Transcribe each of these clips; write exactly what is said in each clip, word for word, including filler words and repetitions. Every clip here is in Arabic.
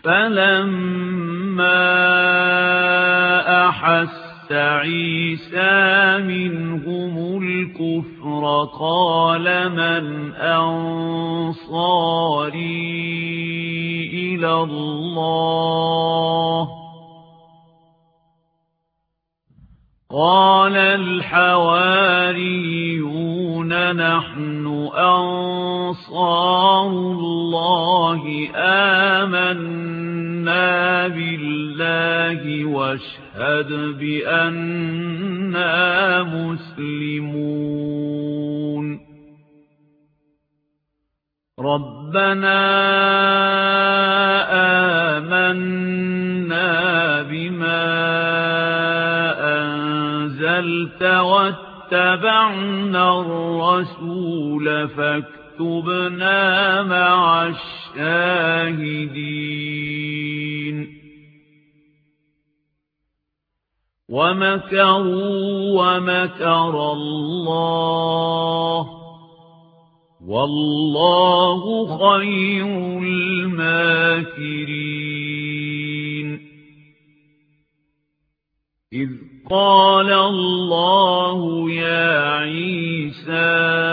فَلَمَّا أَحَسَّ عِيسَى مِنْهُمُ الْكُفْرَ قَالَ مَنْ أَنصَارِي إِلَى اللَّهِ قَالَ الْحَوَارِيُّونَ نَحْنُ أَنصَارُ اللَّهِ آمَنَّا بِاللَّهِ واشهد بِأَنَّا مُسْلِمُونَ رَبَّنَا آمَنَّا بِمَا أَنزَلْتَ وَاتَّبَعْنَا الرَّسُولَ فاكتبنا مع الشاهدين ومكروا ومكر الله والله خير الماكرين إذ قال الله يا عيسى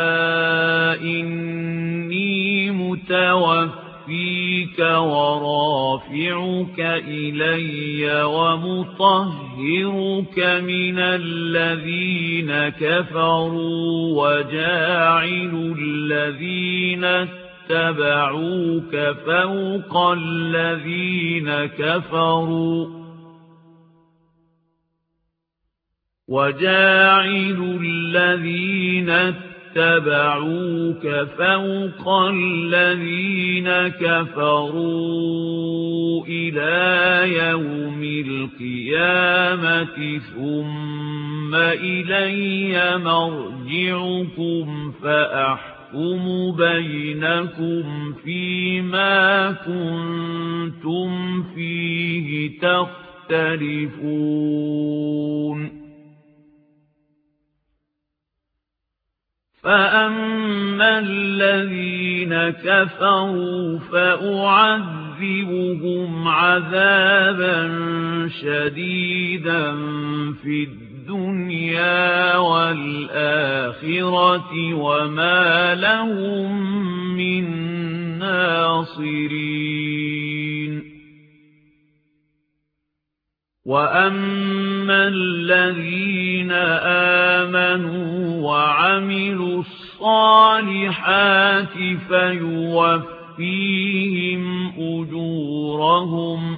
إني متوفيك ورافعك إلي ومطهرك من الذين كفروا وجاعل الذين اتبعوك فوق الذين كفروا وجاعل الذين اتبعوك فوق الذين كفروا إلى يوم القيامة ثم إلي مرجعكم فأحكم بينكم فيما كنتم فيه تختلفون فأما الذين كفروا فأعذبهم عذابا شديدا في الدنيا والآخرة وما لهم من ناصرين وأما الذين آمنوا وعملوا الصالحات فيوفيهم أجورهم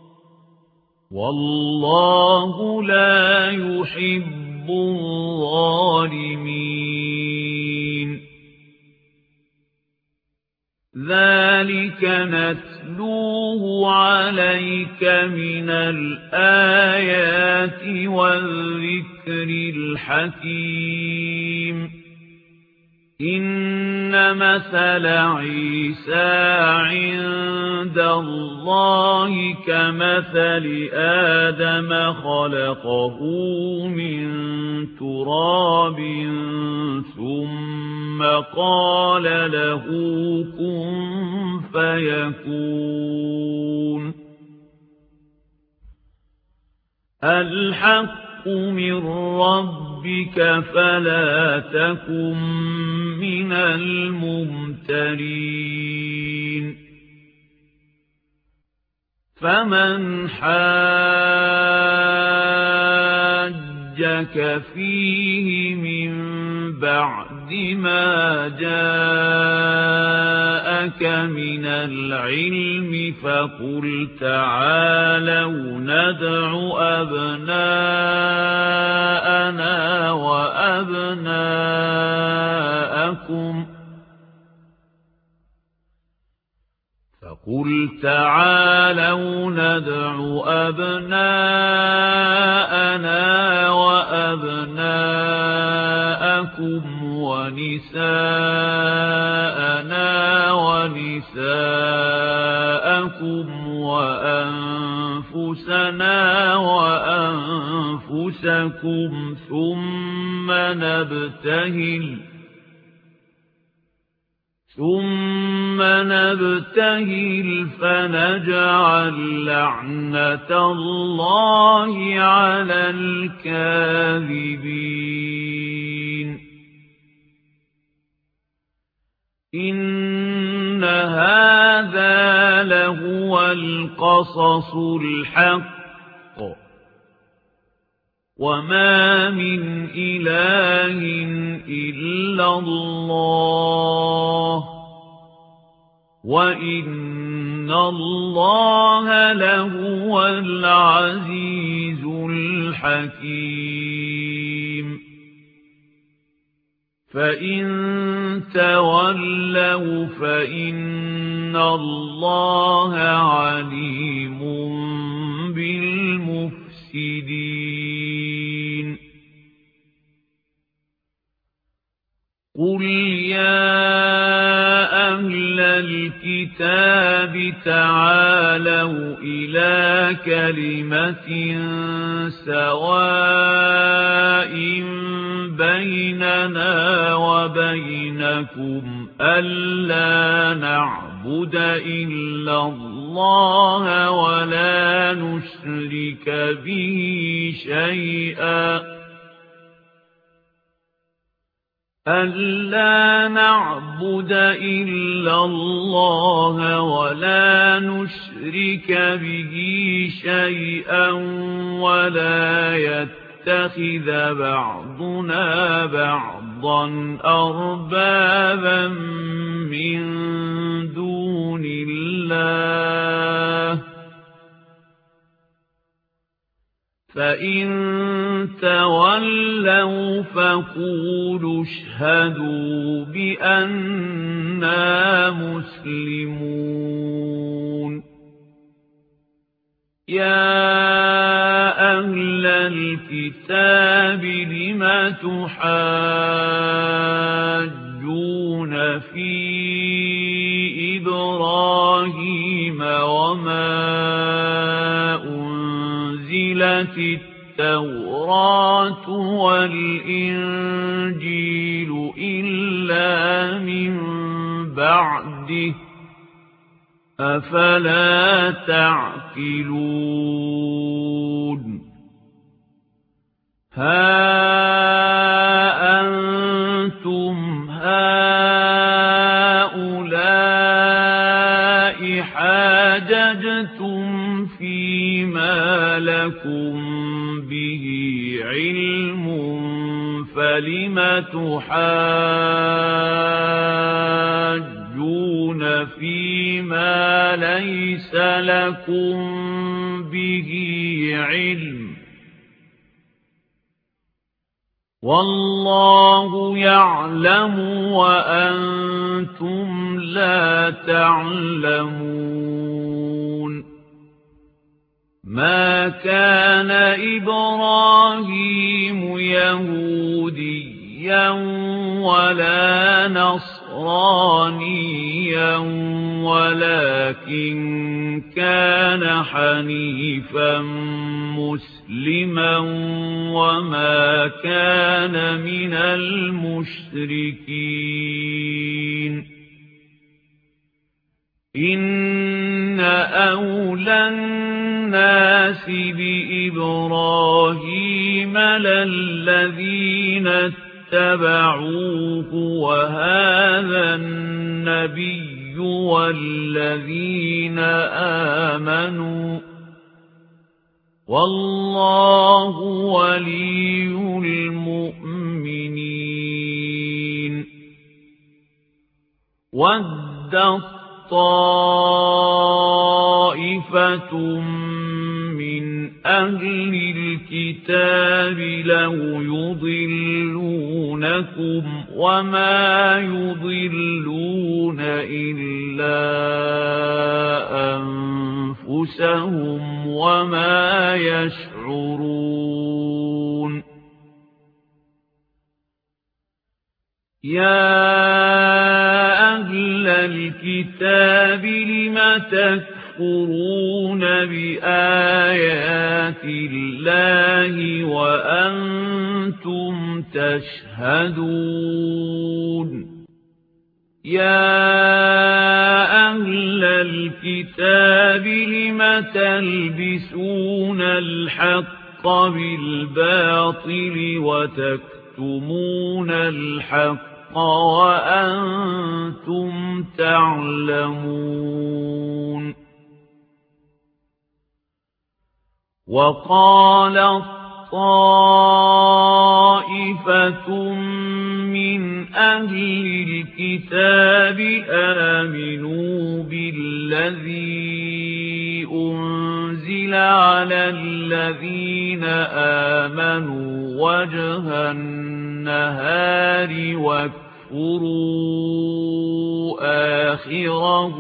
والله لا يحب الظالمين ذلك نتلوه عليك من الآيات والذكر الحكيم إن مثل عيسى عند الله كمثل آدم خلقه من تراب ثم قال له كن فيكون الحق من ربك فلا تكن من الممترين فمن حاجك فيه من بعد ما جاءك من العلم فقل تعالوا ندع أبناءنا وأبناءكم فقل تعالوا ندع أبناءنا وأبناءكم ونساءنا ونساءكم وأنفسنا وأنفسكم ثم نبتهل ثم نبتهل فنجعل لعنة الله على الكاذبين إن هذا لهو القصص الحق وما من إله إلا الله وإن الله لهو العزيز الحكيم فإن تولوا فإن الله عليم بالمفسدين قل يا أهل الكتاب تعالوا إلى كلمة سواء بيننا وبينكم ألا نعبد إلا الله ولا نشرك به شيئا ألا نعبد إلا الله ولا نشرك به شيئا ولا يتخذ بعضنا بعضا أربابا من دون الله فإن تولوا فقولوا اشهدوا بأننا مسلمون يا أهل الكتاب لم تحاجون في إبراهيم وما أنزلت التوراة والإنجيل إلا من بعده أفلا تعقلون ها أنتم هؤلاء حاججتم فيما لكم به علم فلم تحاجون فيما ليس لكم به علم والله يعلم وأنتم لا تعلمون ما كان إبراهيم يهوديا ولا نصرانيا ولكن كان حنيفا مسلما وما كان من المشركين إن أولى الناس بإبراهيم للذين اتبعوه وهذا النبي والذين آمنوا والله ولي المؤمنين ود طائفة من أهل الكتاب لو يضلونكم وما يضلون إلا أنفسهم وما يشعرون يا أهل الكتاب لم تكفرون بآيات الله وأنتم تشهدون يا أهل الكتاب لم تلبسون الحق بالباطل وتكتمون الحق وأنتم تعلمون وقال طائفة من أهل الكتاب آمنوا بالذي أنزل على الذين آمنوا وجه النهار واكفروا آخره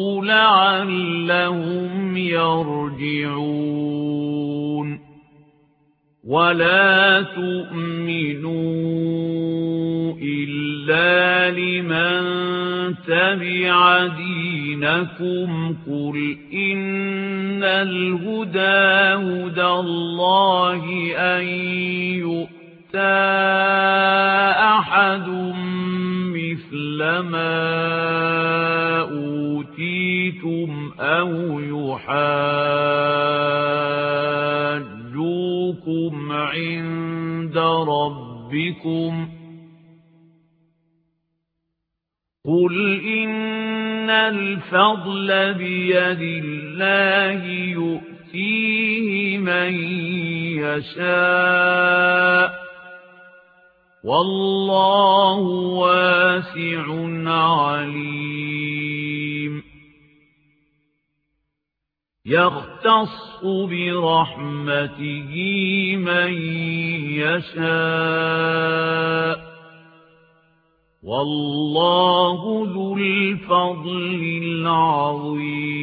لعلهم يرجعون ولا تؤمنوا إلا لمن تبع دينكم قل إن الهدى هدى الله أن يؤتى أحد مثل ما أوتيتم أو يحاجوكم عند ربكم قل إن الفضل بيد الله يؤتيه من يشاء والله واسع عليم يختص برحمته من يشاء والله ذو الفضل العظيم